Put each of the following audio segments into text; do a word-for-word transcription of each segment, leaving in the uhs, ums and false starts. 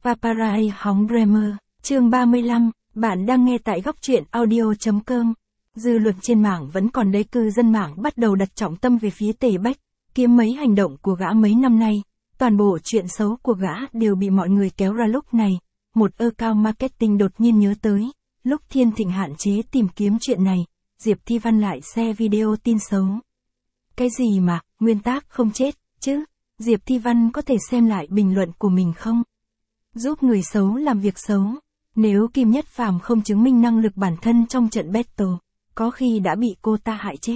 Paparazzi hóng Bremer, chương ba mươi lăm, bạn đang nghe tại góc truyện audio chấm com. Dư luận trên mạng vẫn còn đấy, cư dân mạng bắt đầu đặt trọng tâm về phía Tề Bách, kiếm mấy hành động của gã mấy năm nay. Toàn bộ chuyện xấu của gã đều bị mọi người kéo ra. Lúc này, một account marketing đột nhiên nhớ tới, lúc Thiên Thịnh hạn chế tìm kiếm chuyện này, Diệp Thi Văn lại share video tin xấu. Cái gì mà, nguyên tác không chết, chứ? Diệp Thi Văn có thể xem lại bình luận của mình không? Giúp người xấu làm việc xấu. Nếu Kim Nhất Phàm không chứng minh năng lực bản thân trong trận battle, có khi đã bị cô ta hại chết.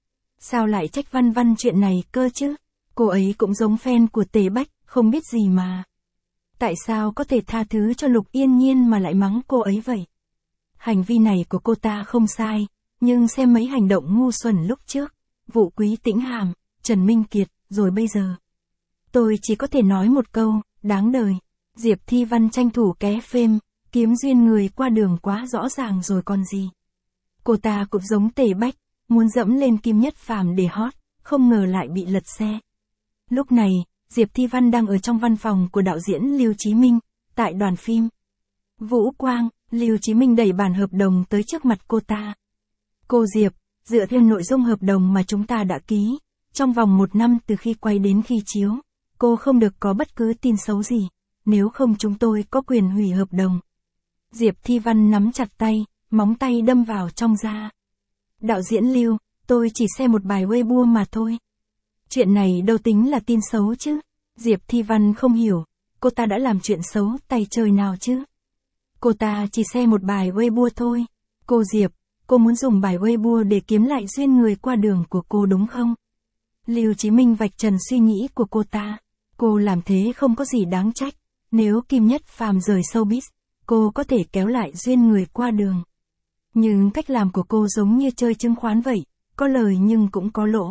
Sao lại trách Văn Văn chuyện này cơ chứ? Cô ấy cũng giống fan của Tề Bách, không biết gì mà. Tại sao có thể tha thứ cho Lục Yên Nhiên mà lại mắng cô ấy vậy? Hành vi này của cô ta không sai, nhưng xem mấy hành động ngu xuẩn lúc trước, vụ Quý Tĩnh Hàm, Trần Minh Kiệt, rồi bây giờ. Tôi chỉ có thể nói một câu, đáng đời. Diệp Thi Văn tranh thủ ké phêm, kiếm duyên người qua đường quá rõ ràng rồi còn gì. Cô ta cũng giống Tề Bách, muốn dẫm lên Kim Nhất Phàm để hot, không ngờ lại bị lật xe. Lúc này, Diệp Thi Văn đang ở trong văn phòng của đạo diễn Lưu Chí Minh, tại đoàn phim Vũ Quang. Lưu Chí Minh đẩy bản hợp đồng tới trước mặt cô ta. Cô Diệp, dựa theo nội dung hợp đồng mà chúng ta đã ký, trong vòng một năm từ khi quay đến khi chiếu, cô không được có bất cứ tin xấu gì, nếu không chúng tôi có quyền hủy hợp đồng. Diệp Thi Văn nắm chặt tay, móng tay đâm vào trong da. Đạo diễn Lưu, tôi chỉ xem một bài Weibo mà thôi. Chuyện này đâu tính là tin xấu chứ? Diệp Thi Văn không hiểu, cô ta đã làm chuyện xấu tay trời nào chứ? Cô ta chỉ xem một bài Weibo thôi. Cô Diệp, cô muốn dùng bài Weibo để kiếm lại duyên người qua đường của cô đúng không? Lưu Chí Minh vạch trần suy nghĩ của cô ta. Cô làm thế không có gì đáng trách. Nếu Kim Nhất Phàm rời showbiz, cô có thể kéo lại duyên người qua đường. Nhưng cách làm của cô giống như chơi chứng khoán vậy, có lời nhưng cũng có lỗ.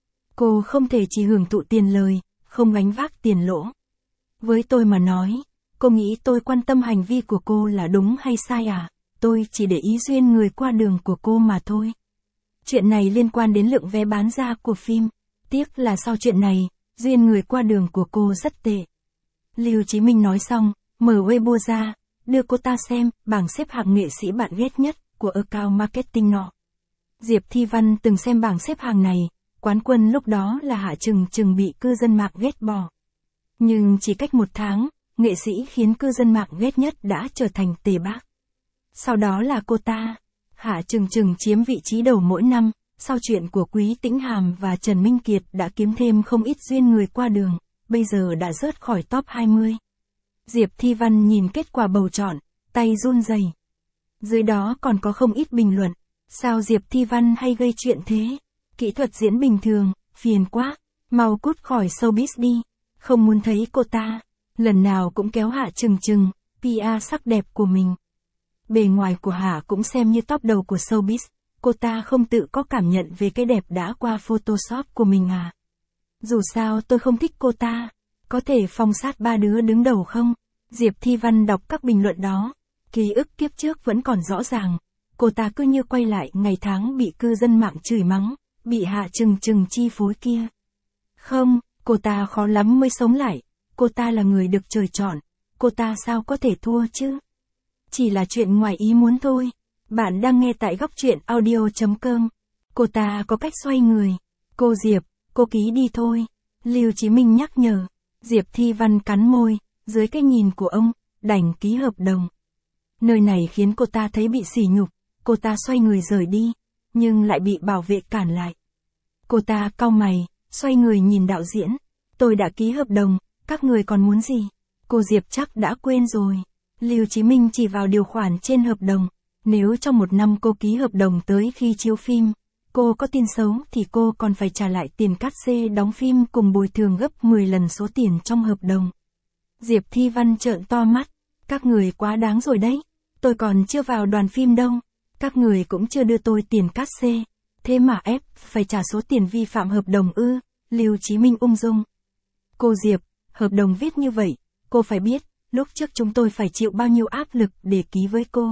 Cô không thể chỉ hưởng thụ tiền lời, không gánh vác tiền lỗ. Với tôi mà nói, cô nghĩ tôi quan tâm hành vi của cô là đúng hay sai à? Tôi chỉ để ý duyên người qua đường của cô mà thôi. Chuyện này liên quan đến lượng vé bán ra của phim. Tiếc là sau chuyện này, duyên người qua đường của cô rất tệ. Lưu Chí Minh nói xong, mở Weibo ra, đưa cô ta xem bảng xếp hạng nghệ sĩ bạn ghét nhất của account marketing nọ. Diệp Thi Văn từng xem bảng xếp hạng này, quán quân lúc đó là Hạ Trừng Trừng bị cư dân mạng ghét bỏ. Nhưng chỉ cách một tháng, nghệ sĩ khiến cư dân mạng ghét nhất đã trở thành Tề Bác. Sau đó là cô ta. Hạ Trừng Trừng chiếm vị trí đầu mỗi năm, sau chuyện của Quý Tĩnh Hàm và Trần Minh Kiệt đã kiếm thêm không ít duyên người qua đường, bây giờ đã rớt khỏi top hai mươi. Diệp Thi Văn nhìn kết quả bầu chọn, tay run rẩy. Dưới đó còn có không ít bình luận, sao Diệp Thi Văn hay gây chuyện thế? Kỹ thuật diễn bình thường, phiền quá, mau cút khỏi showbiz đi, không muốn thấy cô ta. Lần nào cũng kéo Hạ Trừng Trừng, pê e sắc đẹp của mình. Bề ngoài của Hạ cũng xem như top đầu của showbiz, cô ta không tự có cảm nhận về cái đẹp đã qua Photoshop của mình à? Dù sao tôi không thích cô ta, có thể phong sát ba đứa đứng đầu không? Diệp Thi Văn đọc các bình luận đó, ký ức kiếp trước vẫn còn rõ ràng, cô ta cứ như quay lại ngày tháng bị cư dân mạng chửi mắng, bị Hạ Trừng Trừng chi phối kia. Không, cô ta khó lắm mới sống lại, cô ta là người được trời chọn, cô ta sao có thể thua chứ? Chỉ là chuyện ngoài ý muốn thôi. Bạn đang nghe tại góc truyện audio chấm com. Cô ta có cách xoay người. Cô Diệp, cô ký đi thôi. Lưu Chí Minh nhắc nhở. Diệp Thi Văn cắn môi, dưới cái nhìn của ông, đành ký hợp đồng. Nơi này khiến cô ta thấy bị sỉ nhục, cô ta xoay người rời đi, nhưng lại bị bảo vệ cản lại. Cô ta cau mày, xoay người nhìn đạo diễn. Tôi đã ký hợp đồng, các người còn muốn gì? Cô Diệp chắc đã quên rồi. Lưu Chí Minh chỉ vào điều khoản trên hợp đồng. Nếu trong một năm cô ký hợp đồng tới khi chiếu phim, cô có tin xấu thì cô còn phải trả lại tiền cát xê đóng phim cùng bồi thường gấp mười lần số tiền trong hợp đồng. Diệp Thi Văn trợn to mắt, các người quá đáng rồi đấy, tôi còn chưa vào đoàn phim đâu, các người cũng chưa đưa tôi tiền cát xê, thế mà ép phải trả số tiền vi phạm hợp đồng ư? Lưu Chí Minh ung dung. Cô Diệp, hợp đồng viết như vậy, cô phải biết, lúc trước chúng tôi phải chịu bao nhiêu áp lực để ký với cô.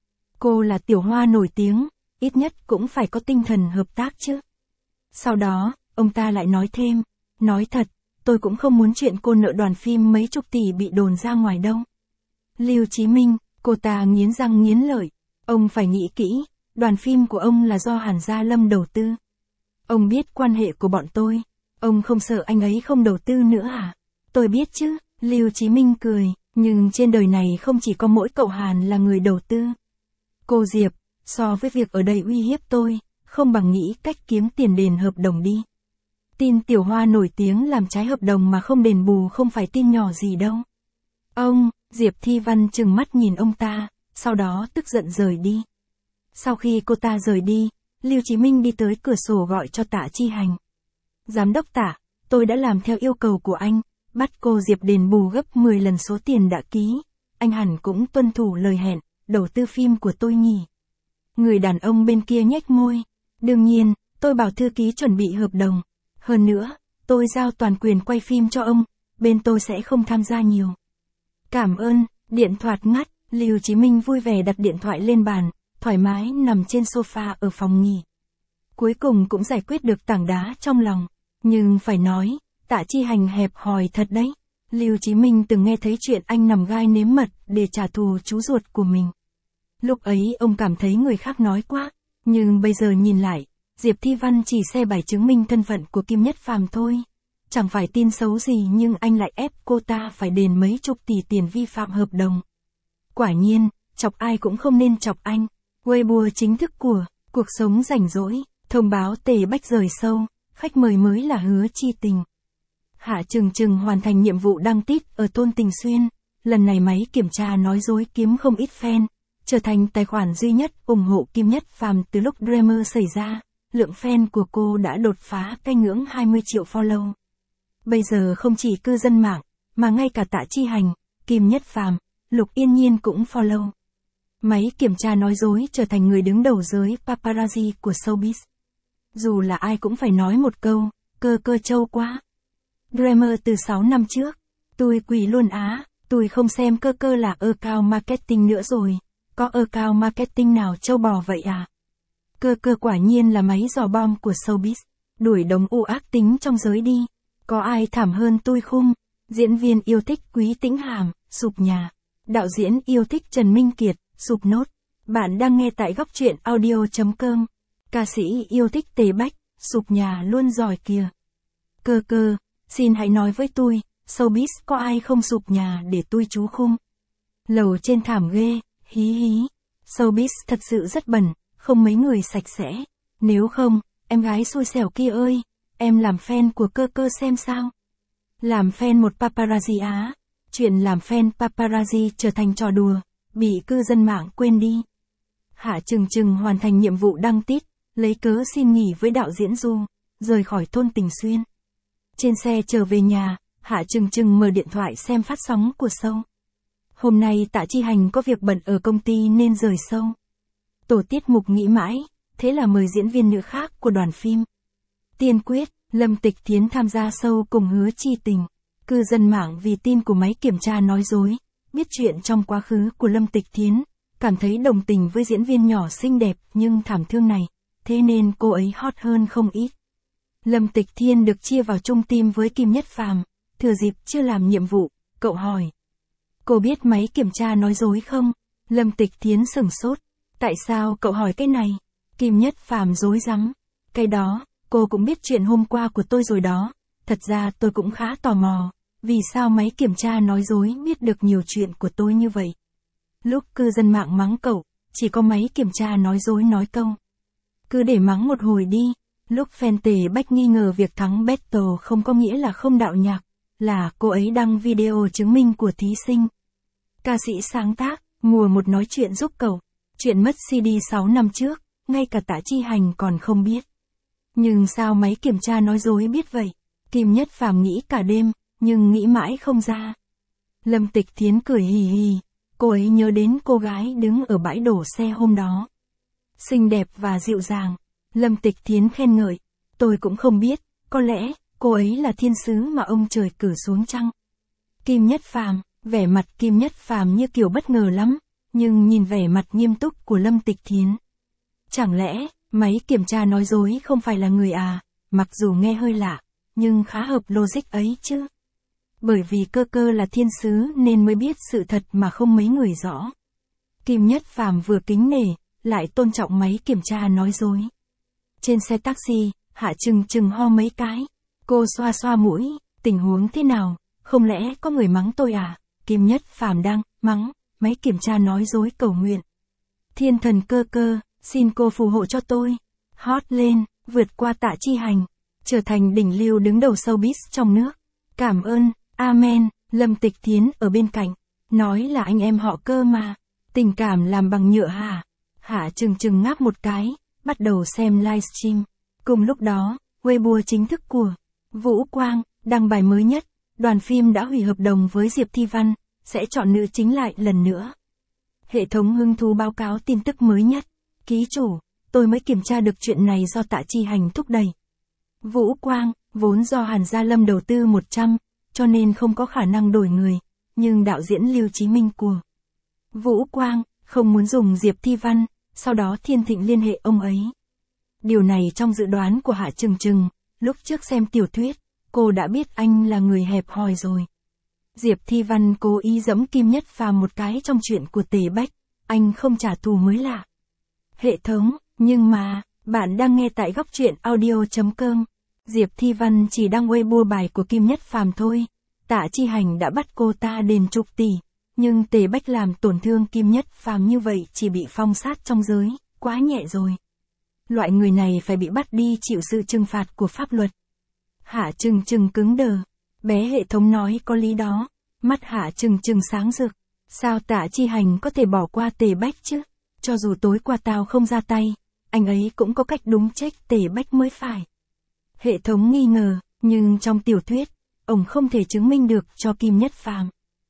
Cô là tiểu hoa nổi tiếng, ít nhất cũng phải có tinh thần hợp tác chứ. Sau đó, ông ta lại nói thêm, nói thật, tôi cũng không muốn chuyện cô nợ đoàn phim mấy chục tỷ bị đồn ra ngoài đâu. Lưu Chí Minh, cô ta nghiến răng nghiến lợi. Ông phải nghĩ kỹ, đoàn phim của ông là do Hàn Gia Lâm đầu tư. Ông biết quan hệ của bọn tôi. Ông không sợ anh ấy không đầu tư nữa à? Tôi biết chứ, Lưu Chí Minh cười, nhưng trên đời này không chỉ có mỗi cậu Hàn là người đầu tư. Cô Diệp, so với việc ở đây uy hiếp tôi, không bằng nghĩ cách kiếm tiền đền hợp đồng đi. Tin Tiểu Hoa nổi tiếng làm trái hợp đồng mà không đền bù không phải tin nhỏ gì đâu. Ông, Diệp Thi Văn trừng mắt nhìn ông ta, sau đó tức giận rời đi. Sau khi cô ta rời đi, Lưu Chí Minh đi tới cửa sổ gọi cho Tạ Chi Hành. Giám đốc Tạ, tôi đã làm theo yêu cầu của anh, bắt cô Diệp đền bù gấp mười lần số tiền đã ký. Anh hẳn cũng tuân thủ lời hẹn, đầu tư phim của tôi nhỉ. Người đàn ông bên kia nhếch môi. Đương nhiên, tôi bảo thư ký chuẩn bị hợp đồng. Hơn nữa, tôi giao toàn quyền quay phim cho ông, bên tôi sẽ không tham gia nhiều. Cảm ơn, điện thoại ngắt, Lưu Chí Minh vui vẻ đặt điện thoại lên bàn, thoải mái nằm trên sofa ở phòng nghỉ. Cuối cùng cũng giải quyết được tảng đá trong lòng. Nhưng phải nói, Tạ Chi Hành hẹp hòi thật đấy. Lưu Chí Minh từng nghe thấy chuyện anh nằm gai nếm mật để trả thù chú ruột của mình. Lúc ấy ông cảm thấy người khác nói quá, nhưng bây giờ nhìn lại, Diệp Thi Văn chỉ xe bài chứng minh thân phận của Kim Nhất Phàm thôi. Chẳng phải tin xấu gì nhưng anh lại ép cô ta phải đền mấy chục tỷ tiền vi phạm hợp đồng. Quả nhiên, chọc ai cũng không nên chọc anh. Weibo chính thức của Cuộc Sống Rảnh Rỗi, thông báo Tề Bách rời show, khách mời mới là Hứa Chi Tình. Hạ Trừng Trừng hoàn thành nhiệm vụ đăng tít ở thôn Tình Xuyên, lần này máy kiểm tra nói dối kiếm không ít fan, trở thành tài khoản duy nhất ủng hộ Kim Nhất Phàm từ lúc Dreamer xảy ra, lượng fan của cô đã đột phá cái ngưỡng hai mươi triệu follow. Bây giờ không chỉ cư dân mạng, mà ngay cả Tạ Chi Hành, Kim Nhất Phàm, Lục Yên Nhiên cũng follow. Máy kiểm tra nói dối trở thành người đứng đầu giới paparazzi của showbiz. Dù là ai cũng phải nói một câu, cơ cơ trâu quá. Dreamer từ sáu năm trước, tôi quỳ luôn á, tôi không xem cơ cơ là account marketing nữa rồi, có account marketing nào trâu bò vậy à? Cơ cơ quả nhiên là máy dò bom của showbiz, đuổi đống u ác tính trong giới đi, có ai thảm hơn tôi không? Diễn viên yêu thích Quý Tĩnh Hàm, sụp nhà, đạo diễn yêu thích Trần Minh Kiệt, sụp nốt. Bạn đang nghe tại góc truyện audio chấm com. Ca sĩ yêu thích Tề Bách, sụp nhà luôn giỏi kìa. Cơ cơ, xin hãy nói với tôi, showbiz có ai không sụp nhà để tôi chú không? Lầu trên thảm ghê, hí hí. Showbiz thật sự rất bẩn, không mấy người sạch sẽ. Nếu không, em gái xui xẻo kia ơi, em làm fan của cơ cơ xem sao. Làm fan một paparazzi á. Chuyện làm fan paparazzi trở thành trò đùa, bị cư dân mạng quên đi. Hạ Trừng Trừng hoàn thành nhiệm vụ đăng tít, lấy cớ xin nghỉ với đạo diễn Du, rời khỏi thôn Tình Xuyên. Trên xe trở về nhà, Hạ Trừng Trừng mở điện thoại xem phát sóng của show. Hôm nay Tạ Chi Hành có việc bận ở công ty nên rời show. Tổ tiết mục nghĩ mãi, thế là mời diễn viên nữ khác của đoàn phim. Tiên quyết, Lâm Tịch Thiến tham gia show cùng Hứa Chi Tình. Cư dân mạng vì tin của máy kiểm tra nói dối, biết chuyện trong quá khứ của Lâm Tịch Thiến, cảm thấy đồng tình với diễn viên nhỏ xinh đẹp nhưng thảm thương này, thế nên cô ấy hot hơn không ít. Lâm Tịch Thiên được chia vào chung team với Kim Nhất Phàm, thừa dịp chưa làm nhiệm vụ, cậu hỏi. Cô biết máy kiểm tra nói dối không? Lâm Tịch Thiến sửng sốt. Tại sao cậu hỏi cái này? Kim Nhất Phàm rối rắm. Cái đó, cô cũng biết chuyện hôm qua của tôi rồi đó. Thật ra tôi cũng khá tò mò, vì sao máy kiểm tra nói dối biết được nhiều chuyện của tôi như vậy. Lúc cư dân mạng mắng cậu, chỉ có máy kiểm tra nói dối nói câu. Cứ để mắng một hồi đi. Lúc fan Tề Bách nghi ngờ việc thắng battle không có nghĩa là không đạo nhạc, là cô ấy đăng video chứng minh của thí sinh. Ca sĩ sáng tác, mùa một nói chuyện giúp cậu. Chuyện mất xê đê sáu năm trước, ngay cả Tạ Chi Hành còn không biết. Nhưng sao máy kiểm tra nói dối biết vậy? Kim Nhất Phàm nghĩ cả đêm, nhưng nghĩ mãi không ra. Lâm Tịch Thiến cười hì hì, cô ấy nhớ đến cô gái đứng ở bãi đổ xe hôm đó. Xinh đẹp và dịu dàng. Lâm Tịch Thiến khen ngợi, tôi cũng không biết, có lẽ, cô ấy là thiên sứ mà ông trời cử xuống chăng? Kim Nhất Phàm, vẻ mặt Kim Nhất Phàm như kiểu bất ngờ lắm, nhưng nhìn vẻ mặt nghiêm túc của Lâm Tịch Thiến. Chẳng lẽ, máy kiểm tra nói dối không phải là người à, mặc dù nghe hơi lạ, nhưng khá hợp logic ấy chứ. Bởi vì cơ cơ là thiên sứ nên mới biết sự thật mà không mấy người rõ. Kim Nhất Phàm vừa kính nể, lại tôn trọng máy kiểm tra nói dối. Trên xe taxi, Hạ Trừng Trừng ho mấy cái. Cô xoa xoa mũi, tình huống thế nào, không lẽ có người mắng tôi à? Kim Nhất Phàm đang mắng, máy kiểm tra nói dối cầu nguyện. Thiên thần cơ cơ, xin cô phù hộ cho tôi. Hot lên, vượt qua Tạ Chi Hành, trở thành đỉnh lưu đứng đầu showbiz trong nước. Cảm ơn, amen. Lâm Tịch Thiến ở bên cạnh, nói là anh em họ Cơ mà. Tình cảm làm bằng nhựa hả? Hạ Trừng Trừng ngáp một cái, bắt đầu xem livestream. Cùng lúc đó, Weibo chính thức của Vũ Quang đăng bài mới nhất, đoàn phim đã hủy hợp đồng với Diệp Thi Văn, sẽ chọn nữ chính lại lần nữa. Hệ thống hứng thú báo cáo tin tức mới nhất. Ký chủ, tôi mới kiểm tra được chuyện này do Tạ Chi Hành thúc đẩy. Vũ Quang, vốn do Hàn Gia Lâm đầu tư một trăm, cho nên không có khả năng đổi người, nhưng đạo diễn Lưu Chí Minh của Vũ Quang không muốn dùng Diệp Thi Văn, sau đó Thiên Thịnh liên hệ ông ấy. Điều này trong dự đoán của Hạ Trừng Trừng, lúc trước xem tiểu thuyết, cô đã biết anh là người hẹp hòi rồi. Diệp Thi Văn cố ý giẫm Kim Nhất Phàm một cái trong chuyện của Tề Bách, anh không trả thù mới lạ. Hệ thống, nhưng mà, bạn đang nghe tại góc truyện audio chấm com. Diệp Thi Văn chỉ đăng Weibo bài của Kim Nhất Phàm thôi. Tạ Chi Hành đã bắt cô ta đền chục tỷ, nhưng Tề Bách làm tổn thương Kim Nhất Phàm như vậy chỉ bị phong sát trong giới, quá nhẹ rồi. Loại người này phải bị bắt đi chịu sự trừng phạt của pháp luật. Hạ Trừng Trừng cứng đờ. Bé hệ thống nói có lý đó. Mắt Hạ Trừng Trừng sáng rực. Sao Tạ Chi Hành có thể bỏ qua Tề Bách chứ? Cho dù tối qua tao không ra tay, anh ấy cũng có cách đúng trách Tề Bách mới phải. Hệ thống nghi ngờ, nhưng trong tiểu thuyết, ông không thể chứng minh được cho Kim Nhất Phàm.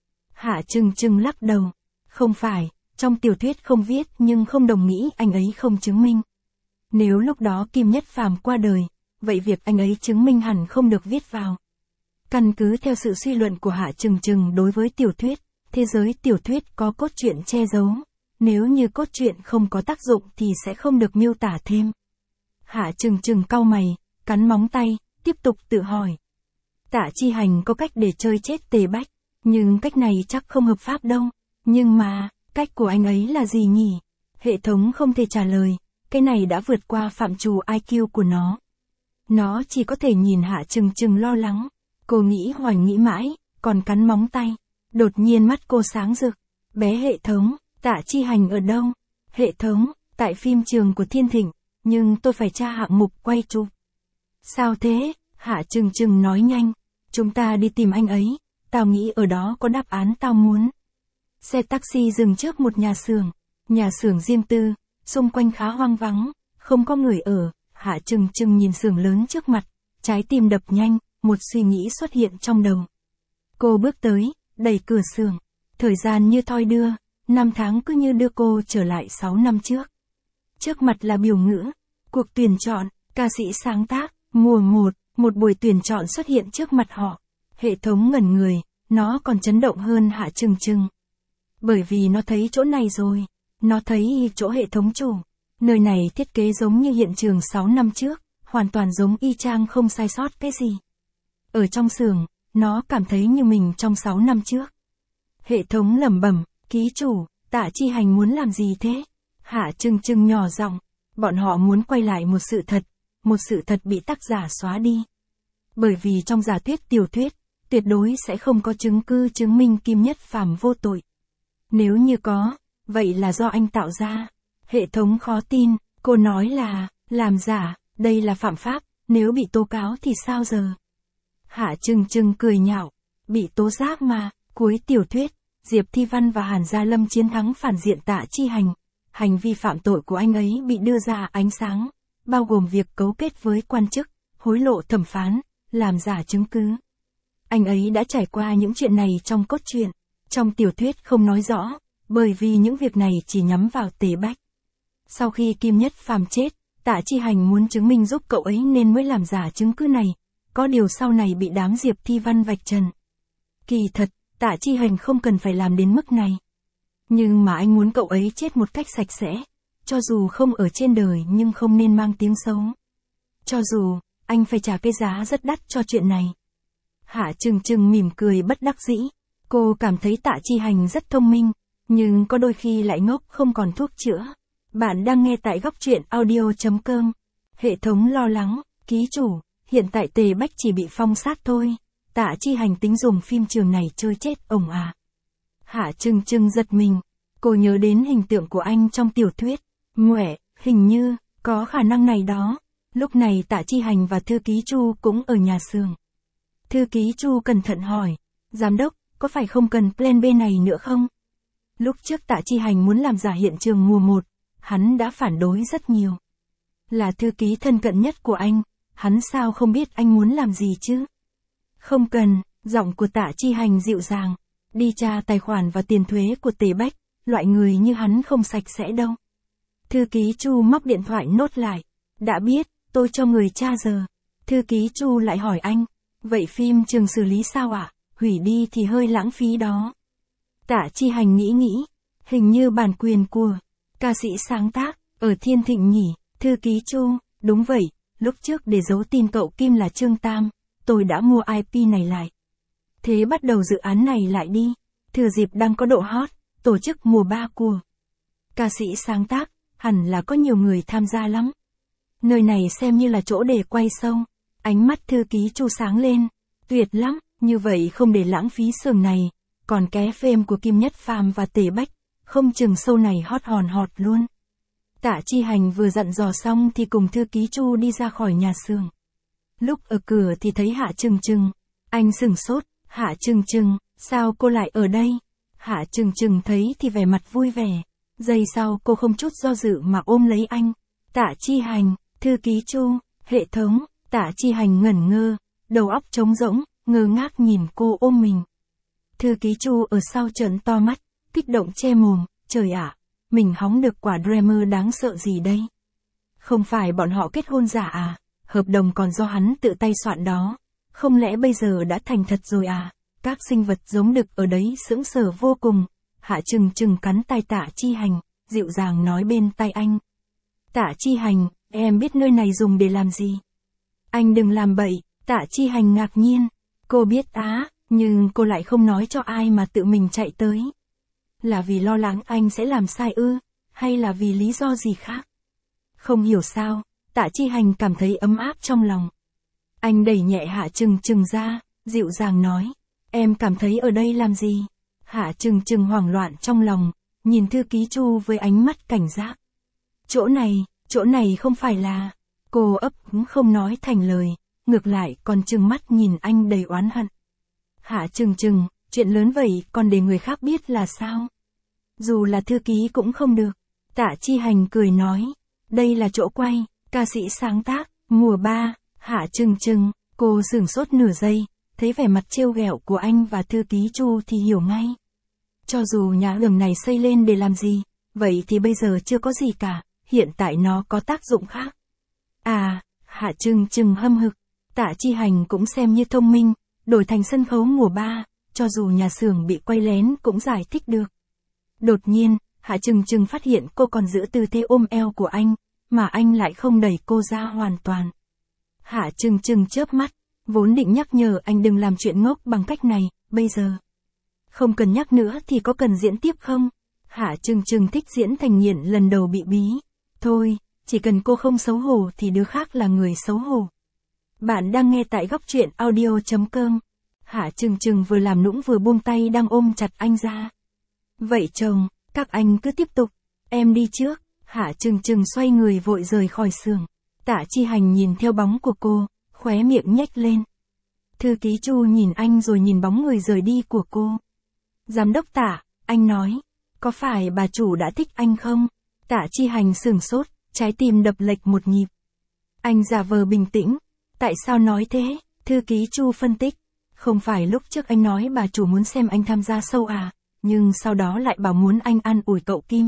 Hạ Trừng Trừng lắc đầu. Không phải, trong tiểu thuyết không viết nhưng không đồng nghĩ anh ấy không chứng minh. Nếu lúc đó Kim Nhất Phàm qua đời, vậy việc anh ấy chứng minh hẳn không được viết vào. Căn cứ theo sự suy luận của Hạ Trừng Trừng đối với tiểu thuyết, thế giới tiểu thuyết có cốt truyện che giấu. Nếu như cốt truyện không có tác dụng thì sẽ không được miêu tả thêm. Hạ Trừng Trừng cau mày, cắn móng tay, tiếp tục tự hỏi. Tạ Chi Hành có cách để chơi chết Tề Bách, nhưng cách này chắc không hợp pháp đâu. Nhưng mà, cách của anh ấy là gì nhỉ? Hệ thống không thể trả lời, cái này đã vượt qua phạm trù i kiu của nó. Nó chỉ có thể nhìn Hạ Trừng Trừng lo lắng. Cô nghĩ hoài nghĩ mãi, còn cắn móng tay. Đột nhiên mắt cô sáng rực. Bé hệ thống, Tạ Chi Hành ở đâu? Hệ thống, tại phim trường của Thiên Thịnh, nhưng tôi phải tra hạng mục quay chụp. Sao thế? Hạ Trừng Trừng nói nhanh. Chúng ta đi tìm anh ấy, tao nghĩ ở đó có đáp án tao muốn. Xe taxi dừng trước một nhà xưởng, nhà xưởng riêng tư, xung quanh khá hoang vắng, không có người ở. Hạ Trừng Trừng nhìn xưởng lớn trước mặt, trái tim đập nhanh, một suy nghĩ xuất hiện trong đầu. Cô bước tới, đẩy cửa xưởng, thời gian như thoi đưa, năm tháng cứ như đưa cô trở lại sáu năm trước. Trước mặt là biểu ngữ, cuộc tuyển chọn, ca sĩ sáng tác, mùa một, một buổi tuyển chọn xuất hiện trước mặt họ. Hệ thống ngẩn người, nó còn chấn động hơn Hạ Trừng Trừng. Bởi vì nó thấy chỗ này rồi, nó thấy chỗ hệ thống chủ. Nơi này thiết kế giống như hiện trường sáu năm trước, hoàn toàn giống y chang không sai sót cái gì. Ở trong xưởng, nó cảm thấy như mình trong sáu năm trước. Hệ thống lẩm bẩm, ký chủ, Tạ Chi Hành muốn làm gì thế? Hạ Trừng Trừng nhỏ giọng, bọn họ muốn quay lại một sự thật, một sự thật bị tác giả xóa đi. Bởi vì trong giả thuyết tiểu thuyết, tuyệt đối sẽ không có chứng cứ chứng minh Kim Nhất Phàm vô tội. Nếu như có, vậy là do anh tạo ra. Hệ thống khó tin, cô nói là, làm giả, đây là phạm pháp, nếu bị tố cáo thì sao giờ? Hạ Trừng Trừng cười nhạo, bị tố giác mà, cuối tiểu thuyết, Diệp Thi Văn và Hàn Gia Lâm chiến thắng phản diện Tạ Chi Hành. Hành vi phạm tội của anh ấy bị đưa ra ánh sáng, bao gồm việc cấu kết với quan chức, hối lộ thẩm phán, làm giả chứng cứ. Anh ấy đã trải qua những chuyện này trong cốt truyện, trong tiểu thuyết không nói rõ, bởi vì những việc này chỉ nhắm vào Tề Bách. Sau khi Kim Nhất Phàm chết, Tạ Chi Hành muốn chứng minh giúp cậu ấy nên mới làm giả chứng cứ này, có điều sau này bị đám Diệp Thi Văn vạch trần. Kỳ thật, Tạ Chi Hành không cần phải làm đến mức này. Nhưng mà anh muốn cậu ấy chết một cách sạch sẽ, cho dù không ở trên đời nhưng không nên mang tiếng xấu. Cho dù, anh phải trả cái giá rất đắt cho chuyện này. Hạ Trừng Trừng mỉm cười bất đắc dĩ. Cô cảm thấy Tạ Chi Hành rất thông minh, nhưng có đôi khi lại ngốc không còn thuốc chữa. Bạn đang nghe tại góc truyện audio.com. Hệ thống lo lắng, ký chủ, hiện tại Tề Bách chỉ bị phong sát thôi. Tạ Chi Hành tính dùng phim trường này chơi chết ông à. Hạ Trừng Trừng giật mình. Cô nhớ đến hình tượng của anh trong tiểu thuyết. Nguệ, hình như, có khả năng này đó. Lúc này Tạ Chi Hành và thư ký Chu cũng ở nhà xưởng. Thư ký Chu cẩn thận hỏi. Giám đốc, có phải không cần plan B này nữa không? Lúc trước Tạ Chi Hành muốn làm giả hiện trường mùa một, hắn đã phản đối rất nhiều. Là thư ký thân cận nhất của anh, hắn sao không biết anh muốn làm gì chứ? Không cần, giọng của Tạ Chi Hành dịu dàng. Đi tra tài khoản và tiền thuế của Tề Bách, loại người như hắn không sạch sẽ đâu. Thư ký Chu móc điện thoại nốt lại. Đã biết, tôi cho người tra giờ. Thư ký Chu lại hỏi anh. Vậy phim trường xử lý sao ạ? À? Hủy đi thì hơi lãng phí đó. Tạ Chi Hành nghĩ nghĩ. Hình như bản quyền của ca sĩ sáng tác, ở Thiên Thịnh nhỉ. Thư ký Chu, đúng vậy, lúc trước để giấu tin cậu Kim là Trương Tam, tôi đã mua i pê này lại. Thế bắt đầu dự án này lại đi. Thừa dịp đang có độ hot, tổ chức mùa ba của ca sĩ sáng tác, hẳn là có nhiều người tham gia lắm. Nơi này xem như là chỗ để quay show. Ánh mắt thư ký Chu sáng lên. Tuyệt lắm, như vậy không để lãng phí xưởng này. Còn ké phim của Kim Nhất Phàm và Tề Bách, không chừng show này hot hòn hot luôn. Tạ Chi Hành vừa dặn dò xong thì cùng thư ký Chu đi ra khỏi nhà xưởng. Lúc ở cửa thì thấy Hạ Trừng Trừng. Anh sửng sốt. Hạ Trừng Trừng, sao cô lại ở đây? Hạ Trừng Trừng thấy thì vẻ mặt vui vẻ. Giây sau cô không chút do dự mà ôm lấy anh. Tạ Chi Hành, thư ký Chu, hệ thống. Tạ Chi Hành ngẩn ngơ, đầu óc trống rỗng, ngơ ngác nhìn cô ôm mình. Thư ký Chu ở sau trợn to mắt, kích động che mồm. Trời ạ, mình hóng được quả drama đáng sợ gì đây? Không phải bọn họ kết hôn giả à? Hợp đồng còn do hắn tự tay soạn đó. Không lẽ bây giờ đã thành thật rồi à? Các sinh vật giống đực ở đấy sững sờ vô cùng. Hạ Trừng Trừng cắn tai Tạ Chi Hành, dịu dàng nói bên tai anh. Tạ Chi Hành, em biết nơi này dùng để làm gì? Anh đừng làm bậy. Tạ Chi Hành ngạc nhiên. Cô biết á, nhưng cô lại không nói cho ai mà tự mình chạy tới. Là vì lo lắng anh sẽ làm sai ư, hay là vì lý do gì khác? Không hiểu sao, Tạ Chi Hành cảm thấy ấm áp trong lòng. Anh đẩy nhẹ Hạ Trừng Trừng ra, dịu dàng nói. Em cảm thấy ở đây làm gì? Hạ Trừng Trừng hoảng loạn trong lòng, nhìn thư ký Chu với ánh mắt cảnh giác. Chỗ này, chỗ này không phải là... Cô ấp úng không nói thành lời, ngược lại còn trừng mắt nhìn anh đầy oán hận. Hạ Trừng Trừng, chuyện lớn vậy còn để người khác biết là sao? Dù là thư ký cũng không được. Tạ Chi Hành cười nói. Đây là chỗ quay, ca sĩ sáng tác, mùa ba. Hạ Trừng Trừng, cô sửng sốt nửa giây, thấy vẻ mặt trêu ghẹo của anh và thư ký Chu thì hiểu ngay. Cho dù nhà xưởng này xây lên để làm gì, vậy thì bây giờ chưa có gì cả, hiện tại nó có tác dụng khác. À, Hạ Trừng Trừng hâm hực. Tạ Chi Hành cũng xem như thông minh, đổi thành sân khấu mùa ba, cho dù nhà xưởng bị quay lén cũng giải thích được. Đột nhiên, Hạ Trừng Trừng phát hiện cô còn giữ tư thế ôm eo của anh, mà anh lại không đẩy cô ra hoàn toàn. Hạ Trừng Trừng chớp mắt, vốn định nhắc nhở anh đừng làm chuyện ngốc bằng cách này, bây giờ. Không cần nhắc nữa thì có cần diễn tiếp không? Hạ Trừng Trừng thích diễn thành nghiện lần đầu bị bí. Thôi, chỉ cần cô không xấu hổ thì đứa khác là người xấu hổ. Bạn đang nghe tại góc truyện audio.com. Hạ Trừng Trừng vừa làm nũng vừa buông tay đang ôm chặt anh ra. Vậy chồng, các anh cứ tiếp tục. Em đi trước. Hạ Trừng Trừng xoay người vội rời khỏi xưởng. Tạ Chi Hành nhìn theo bóng của cô, khóe miệng nhếch lên. Thư ký Chu nhìn anh rồi nhìn bóng người rời đi của cô. Giám đốc Tạ, anh nói, có phải bà chủ đã thích anh không? Tạ Chi Hành sửng sốt, trái tim đập lệch một nhịp. Anh giả vờ bình tĩnh. Tại sao nói thế? Thư ký Chu phân tích. Không phải lúc trước anh nói bà chủ muốn xem anh tham gia show à, nhưng sau đó lại bảo muốn anh an ủi cậu Kim.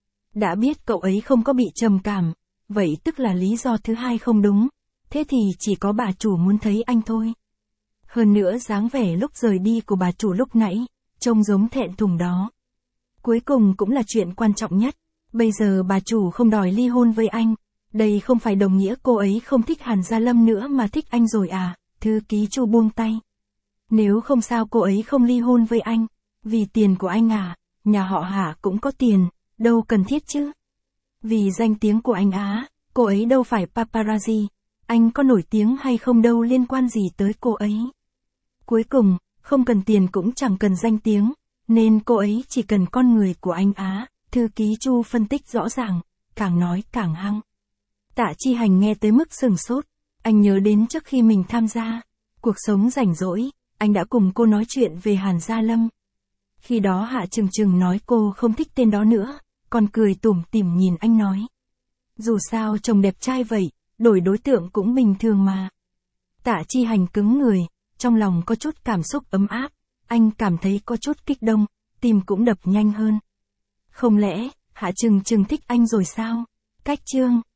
Đã biết cậu ấy không có bị trầm cảm, vậy tức là lý do thứ hai không đúng. Thế thì chỉ có bà chủ muốn thấy anh thôi. Hơn nữa dáng vẻ lúc rời đi của bà chủ lúc nãy, trông giống thẹn thùng đó. Cuối cùng cũng là chuyện quan trọng nhất. Bây giờ bà chủ không đòi ly hôn với anh. Đây không phải đồng nghĩa cô ấy không thích Hàn Gia Lâm nữa mà thích anh rồi à? Thư ký Chu buông tay. Nếu không sao cô ấy không ly hôn với anh. Vì tiền của anh à, nhà họ Hạ cũng có tiền, đâu cần thiết chứ. Vì danh tiếng của anh á, cô ấy đâu phải paparazzi. Anh có nổi tiếng hay không đâu liên quan gì tới cô ấy. Cuối cùng, không cần tiền cũng chẳng cần danh tiếng, nên cô ấy chỉ cần con người của anh á, thư ký Chu phân tích rõ ràng, càng nói càng hăng. Tạ Chi Hành nghe tới mức sừng sốt, anh nhớ đến trước khi mình tham gia cuộc sống rảnh rỗi, anh đã cùng cô nói chuyện về Hàn Gia Lâm. Khi đó Hạ Trừng Trừng nói cô không thích tên đó nữa, còn cười tủm tỉm nhìn anh nói. Dù sao chồng đẹp trai vậy, đổi đối tượng cũng bình thường mà. Tạ Chi Hành cứng người, trong lòng có chút cảm xúc ấm áp, anh cảm thấy có chút kích động, tim cũng đập nhanh hơn. Không lẽ, Hạ Trừng Trừng thích anh rồi sao? Cách chương